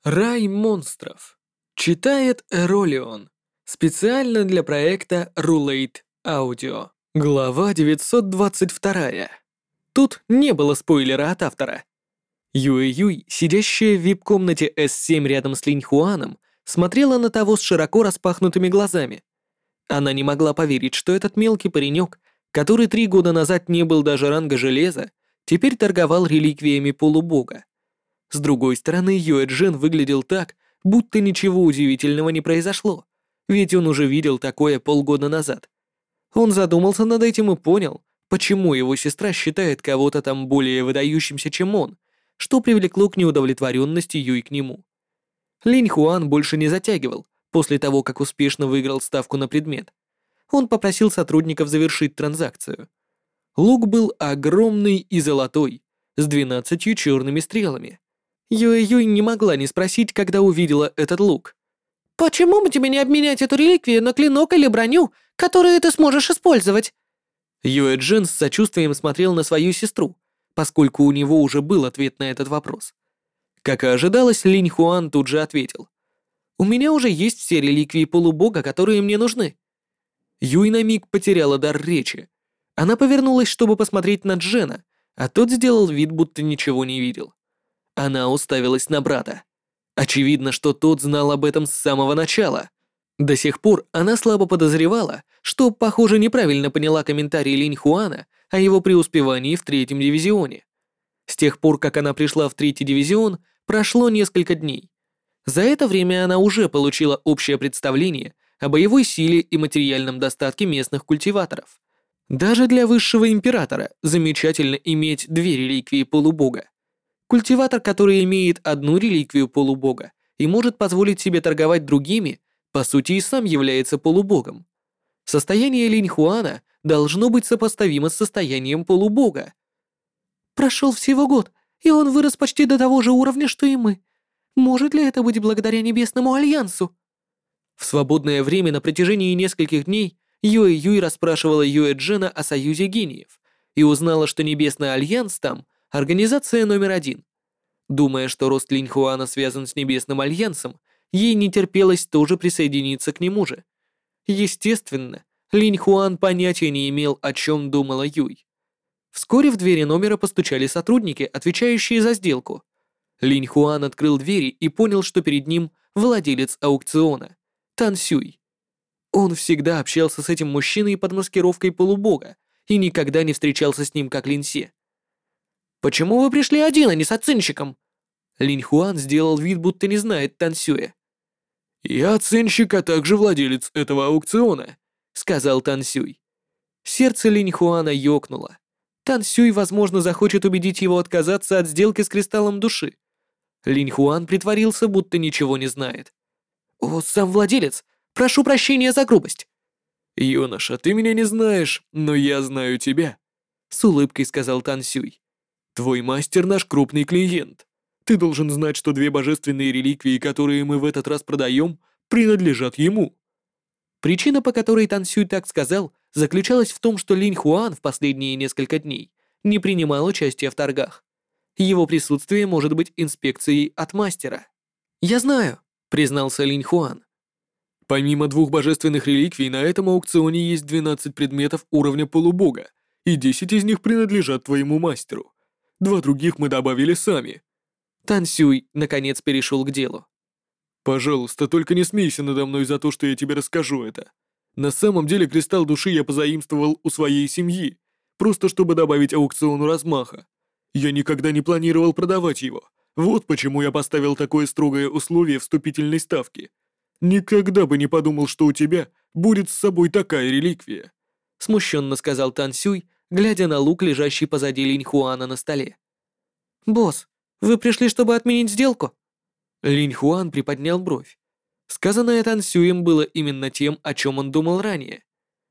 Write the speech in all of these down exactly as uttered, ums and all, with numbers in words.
Рай монстров. Читает Эролион. Специально для проекта Rulate Audio. Глава девятьсот двадцать два. Тут не было спойлера от автора. Юэ-Юй, сидящая в вип-комнате эс семь рядом с Линь-Хуаном, смотрела на того с широко распахнутыми глазами. Она не могла поверить, что этот мелкий паренек, который три года назад не был даже ранга железа, теперь торговал реликвиями полубога. С другой стороны, Юэ Джин выглядел так, будто ничего удивительного не произошло, ведь он уже видел такое полгода назад. Он задумался над этим и понял, почему его сестра считает кого-то там более выдающимся, чем он, что привлекло к неудовлетворенности Юй к нему. Линь Хуан больше не затягивал после того, как успешно выиграл ставку на предмет. Он попросил сотрудников завершить транзакцию. Лук был огромный и золотой, с двенадцатью черными стрелами. Юэ-Юй не могла не спросить, когда увидела этот лук. «Почему бы тебе не обменять эту реликвию на клинок или броню, которую ты сможешь использовать?» Юэ Джин с сочувствием смотрел на свою сестру, поскольку у него уже был ответ на этот вопрос. Как и ожидалось, Линь Хуан тут же ответил. «У меня уже есть все реликвии полубога, которые мне нужны». Юй на миг потеряла дар речи. Она повернулась, чтобы посмотреть на Джена, а тот сделал вид, будто ничего не видел. Она уставилась на брата. Очевидно, что тот знал об этом с самого начала. До сих пор она слабо подозревала, что, похоже, неправильно поняла комментарий Линь Хуана о его преуспевании в третьем дивизионе. С тех пор, как она пришла в третий дивизион, прошло несколько дней. За это время она уже получила общее представление о боевой силе и материальном достатке местных культиваторов. Даже для высшего императора замечательно иметь две реликвии полубога. Культиватор, который имеет одну реликвию полубога и может позволить себе торговать другими, по сути и сам является полубогом. Состояние Линь Хуана должно быть сопоставимо с состоянием полубога. «Прошел всего год, и он вырос почти до того же уровня, что и мы. Может ли это быть благодаря Небесному Альянсу?» В свободное время на протяжении нескольких дней Юэ-Юй расспрашивала Юэ Джена о Союзе Гениев и узнала, что Небесный Альянс там — организация номер один. Думая, что рост Линь Хуана связан с Небесным Альянсом, ей не терпелось тоже присоединиться к нему же. Естественно, Линь Хуан понятия не имел, о чем думала Юй. Вскоре в двери номера постучали сотрудники, отвечающие за сделку. Линь Хуан открыл двери и понял, что перед ним владелец аукциона — Тан Сюй. Он всегда общался с этим мужчиной под маскировкой полубога и никогда не встречался с ним как Линсе. «Почему вы пришли один, а не с оценщиком?» Линь Хуан сделал вид, будто не знает Тан Сюя. «Я оценщик, а также владелец этого аукциона», — сказал Тан Сюй. Сердце Линь Хуана ёкнуло. Тан Сюй, возможно, захочет убедить его отказаться от сделки с кристаллом души. Линь Хуан притворился, будто ничего не знает. «О, сам владелец, прошу прощения за грубость». «Юноша, ты меня не знаешь, но я знаю тебя», — с улыбкой сказал Тан Сюй. «Твой мастер наш крупный клиент. Ты должен знать, что две божественные реликвии, которые мы в этот раз продаем, принадлежат ему». Причина, по которой Тан Сюй так сказал, заключалась в том, что Линь Хуан в последние несколько дней не принимал участия в торгах. Его присутствие может быть инспекцией от мастера. «Я знаю», — признался Линь Хуан. «Помимо двух божественных реликвий, на этом аукционе есть двенадцать предметов уровня полубога, и десять из них принадлежат твоему мастеру. Два других мы добавили сами». Тан Сюй наконец перешел к делу. «Пожалуйста, только не смейся надо мной за то, что я тебе расскажу это. На самом деле кристалл души я позаимствовал у своей семьи, просто чтобы добавить аукциону размаха. Я никогда не планировал продавать его. Вот почему я поставил такое строгое условие вступительной ставки. Никогда бы не подумал, что у тебя будет с собой такая реликвия», — смущенно сказал Тан Сюй, глядя на лук, лежащий позади Линь Хуана на столе. «Босс, вы пришли, чтобы отменить сделку?» Линь Хуан приподнял бровь. Сказанное Тан Сюем было именно тем, о чем он думал ранее.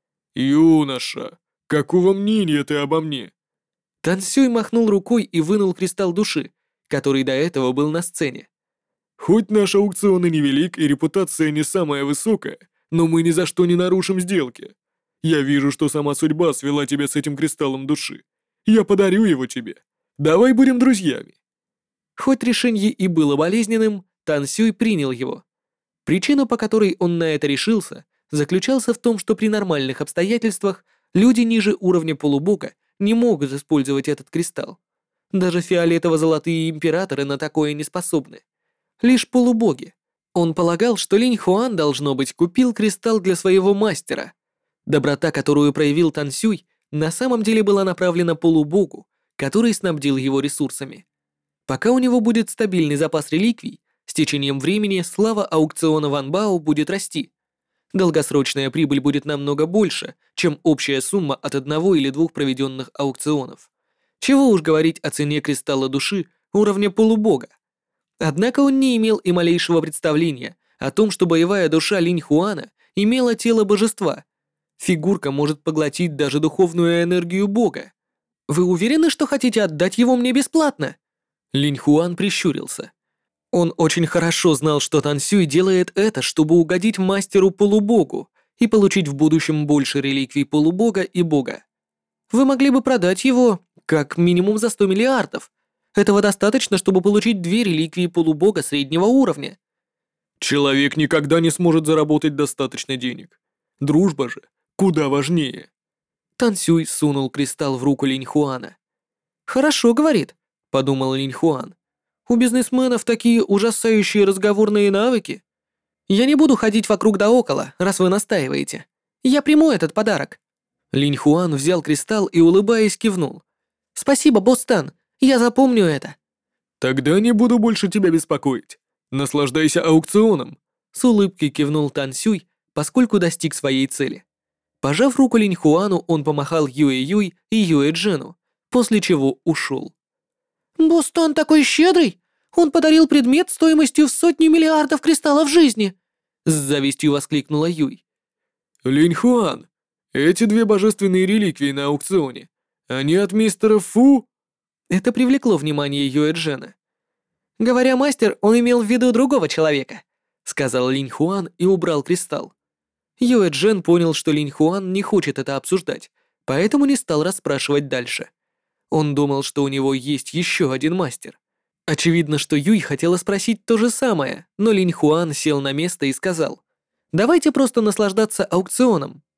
«Юноша, какого мнения ты обо мне?» Тан Сюй махнул рукой и вынул кристалл души, который до этого был на сцене. «Хоть наш аукцион и невелик, и репутация не самая высокая, но мы ни за что не нарушим сделки. Я вижу, что сама судьба свела тебя с этим кристаллом души. Я подарю его тебе. Давай будем друзьями». Хоть решение и было болезненным, Тан Сюй принял его. Причина, по которой он на это решился, заключался в том, что при нормальных обстоятельствах люди ниже уровня полубога не могут использовать этот кристалл. Даже фиолетово-золотые императоры на такое не способны. Лишь полубоги. Он полагал, что Линь Хуан, должно быть, купил кристалл для своего мастера. Доброта, которую проявил Тан Сюй, на самом деле была направлена полубогу, который снабдил его ресурсами. Пока у него будет стабильный запас реликвий, с течением времени слава аукциона Ван Бао будет расти. Долгосрочная прибыль будет намного больше, чем общая сумма от одного или двух проведенных аукционов. Чего уж говорить о цене кристалла души уровня полубога. Однако он не имел и малейшего представления о том, что боевая душа Линь Хуана имела тело божества. Фигурка может поглотить даже духовную энергию бога. Вы уверены, что хотите отдать его мне бесплатно? Линь Хуан прищурился. Он очень хорошо знал, что Тан Сюй делает это, чтобы угодить мастеру-полубогу и получить в будущем больше реликвий полубога и бога. Вы могли бы продать его как минимум за сто миллиардов. Этого достаточно, чтобы получить две реликвии полубога среднего уровня. Человек никогда не сможет заработать достаточно денег. Дружба же куда важнее. Тан Сюй сунул кристалл в руку Линь Хуана. «Хорошо, — говорит, — подумал Линь Хуан. У бизнесменов такие ужасающие разговорные навыки. Я не буду ходить вокруг да около, раз вы настаиваете. Я приму этот подарок». Линь Хуан взял кристалл и, улыбаясь, кивнул. «Спасибо, босс Тан, я запомню это». «Тогда не буду больше тебя беспокоить. Наслаждайся аукционом», — с улыбкой кивнул Тан Сюй, поскольку достиг своей цели. Пожав руку Линь Хуану, он помахал Юэ Юй и Юэ Джену, после чего ушел. «Босс Тан такой щедрый! Он подарил предмет стоимостью в сотни миллиардов кристаллов жизни!» С завистью воскликнула Юй. «Линь Хуан, эти две божественные реликвии на аукционе, они от мистера Фу?» Это привлекло внимание Юэ Джена. «Говоря мастер, он имел в виду другого человека», — сказал Линь Хуан и убрал кристалл. Юэ Джен понял, что Линь Хуан не хочет это обсуждать, поэтому не стал расспрашивать дальше. Он думал, что у него есть еще один мастер. Очевидно, что Юй хотела спросить то же самое, но Линь Хуан сел на место и сказал: «Давайте просто наслаждаться аукционом».